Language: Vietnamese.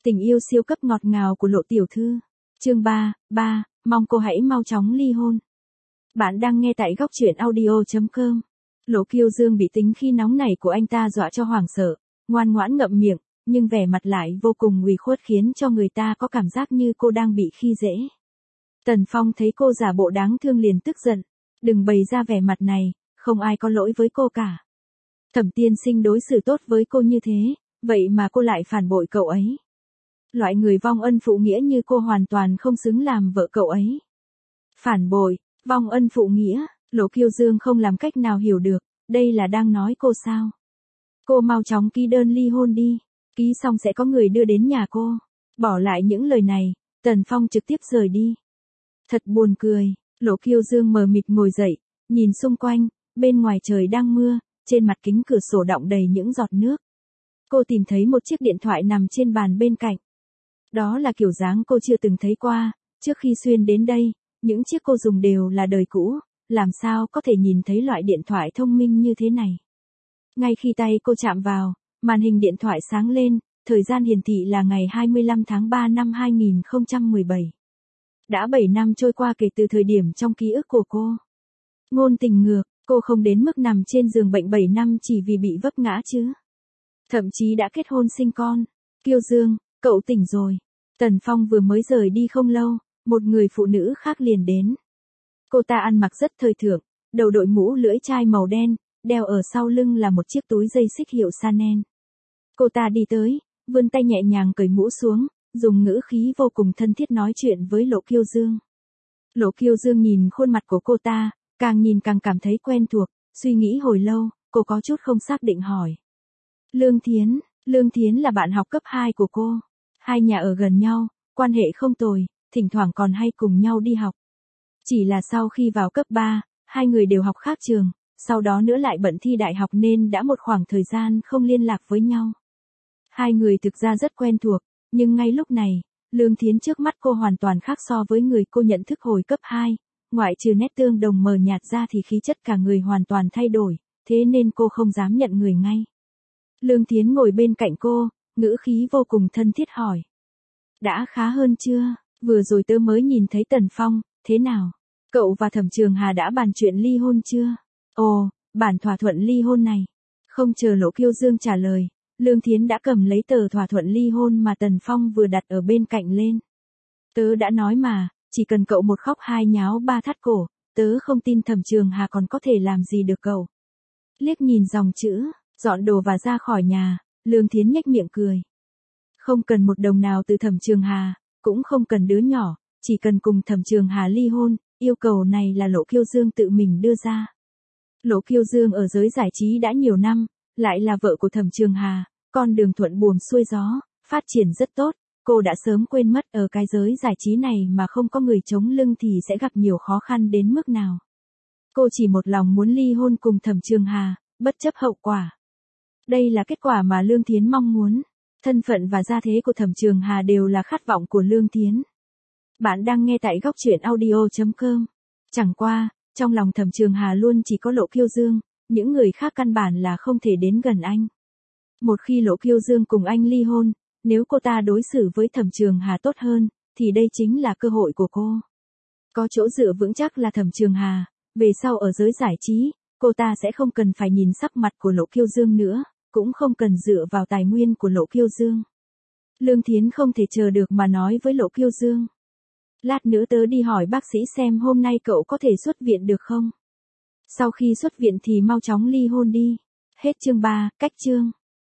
Tình yêu siêu cấp ngọt ngào của Lộ tiểu thư. Chương 3, mong cô hãy mau chóng ly hôn. Bạn đang nghe tại góc truyện audio.com. Lộ Kiêu Dương bị tính khi nóng nảy của anh ta dọa cho hoảng sợ, ngoan ngoãn ngậm miệng, nhưng vẻ mặt lại vô cùng ủy khuất khiến cho người ta có cảm giác như cô đang bị khi dễ. Tần Phong thấy cô giả bộ đáng thương liền tức giận. Đừng bày ra vẻ mặt này, không ai có lỗi với cô cả. Thẩm tiên sinh đối xử tốt với cô như thế, vậy mà cô lại phản bội cậu ấy. Loại người vong ân phụ nghĩa như cô hoàn toàn không xứng làm vợ cậu ấy. Phản bội, vong ân phụ nghĩa, Lộ Kiêu Dương không làm cách nào hiểu được, đây là đang nói cô sao? Cô mau chóng ký đơn ly hôn đi, ký xong sẽ có người đưa đến nhà cô. Bỏ lại những lời này, Tần Phong trực tiếp rời đi. Thật buồn cười, Lộ Kiêu Dương mờ mịt ngồi dậy, nhìn xung quanh, bên ngoài trời đang mưa, trên mặt kính cửa sổ đọng đầy những giọt nước. Cô tìm thấy một chiếc điện thoại nằm trên bàn bên cạnh. Đó là kiểu dáng cô chưa từng thấy qua, trước khi xuyên đến đây, những chiếc cô dùng đều là đời cũ, làm sao có thể nhìn thấy loại điện thoại thông minh như thế này. Ngay khi tay cô chạm vào, màn hình điện thoại sáng lên, thời gian hiển thị là ngày 25 tháng 3 năm 2017. Đã 7 năm trôi qua kể từ thời điểm trong ký ức của cô. Ngôn tình ngược, cô không đến mức nằm trên giường bệnh 7 năm chỉ vì bị vấp ngã chứ. Thậm chí đã kết hôn sinh con. Kiêu Dương, cậu tỉnh rồi. Tần Phong vừa mới rời đi không lâu, một người phụ nữ khác liền đến. Cô ta ăn mặc rất thời thượng, đầu đội mũ lưỡi chai màu đen, đeo ở sau lưng là một chiếc túi dây xích hiệu Chanel. Cô ta đi tới, vươn tay nhẹ nhàng cởi mũ xuống, dùng ngữ khí vô cùng thân thiết nói chuyện với Lộ Kiêu Dương. Lộ Kiêu Dương nhìn khuôn mặt của cô ta, càng nhìn càng cảm thấy quen thuộc, suy nghĩ hồi lâu, cô có chút không xác định hỏi. Lương Thiến là bạn học cấp 2 của cô. Hai nhà ở gần nhau, quan hệ không tồi, thỉnh thoảng còn hay cùng nhau đi học. Chỉ là sau khi vào cấp 3, hai người đều học khác trường, sau đó nữa lại bận thi đại học nên đã một khoảng thời gian không liên lạc với nhau. Hai người thực ra rất quen thuộc, nhưng ngay lúc này, Lương Thiến trước mắt cô hoàn toàn khác so với người cô nhận thức hồi cấp 2, ngoại trừ nét tương đồng mờ nhạt ra thì khí chất cả người hoàn toàn thay đổi, thế nên cô không dám nhận người ngay. Lương Thiến ngồi bên cạnh cô, ngữ khí vô cùng thân thiết hỏi. Đã khá hơn chưa? Vừa rồi tớ mới nhìn thấy Tần Phong, thế nào? Cậu và Thẩm Trường Hà đã bàn chuyện ly hôn chưa? Ồ, bản thỏa thuận ly hôn này. Không chờ Lộ Kiêu Dương trả lời, Lương Thiến đã cầm lấy tờ thỏa thuận ly hôn mà Tần Phong vừa đặt ở bên cạnh lên. Tớ đã nói mà, chỉ cần cậu một khóc hai nháo ba thắt cổ, tớ không tin Thẩm Trường Hà còn có thể làm gì được cậu. Liếc nhìn dòng chữ, dọn đồ và ra khỏi nhà, Lương Thiến nhếch miệng cười. Không cần một đồng nào từ Thẩm Trường Hà, cũng không cần đứa nhỏ, chỉ cần cùng Thẩm Trường Hà ly hôn, yêu cầu này là Lộ Kiêu Dương tự mình đưa ra. Lộ Kiêu Dương ở giới giải trí đã nhiều năm, lại là vợ của Thẩm Trường Hà, con đường thuận buồm xuôi gió, phát triển rất tốt, cô đã sớm quên mất ở cái giới giải trí này mà không có người chống lưng thì sẽ gặp nhiều khó khăn đến mức nào. Cô chỉ một lòng muốn ly hôn cùng Thẩm Trường Hà, bất chấp hậu quả. Đây là kết quả mà Lương Thiến mong muốn. Thân phận và gia thế của Thẩm Trường Hà đều là khát vọng của Lương Thiến. Bạn đang nghe tại góc truyện audio.com. Chẳng qua, trong lòng Thẩm Trường Hà luôn chỉ có Lộ Kiêu Dương, những người khác căn bản là không thể đến gần anh. Một khi Lộ Kiêu Dương cùng anh ly hôn, nếu cô ta đối xử với Thẩm Trường Hà tốt hơn, thì đây chính là cơ hội của cô. Có chỗ dựa vững chắc là Thẩm Trường Hà, về sau ở giới giải trí, cô ta sẽ không cần phải nhìn sắc mặt của Lộ Kiêu Dương nữa, cũng không cần dựa vào tài nguyên của Lộ Kiêu Dương. Lương Thiến không thể chờ được mà nói với Lộ Kiêu Dương. Lát nữa tớ đi hỏi bác sĩ xem hôm nay cậu có thể xuất viện được không? Sau khi xuất viện thì mau chóng ly hôn đi. Hết chương 3, cách chương.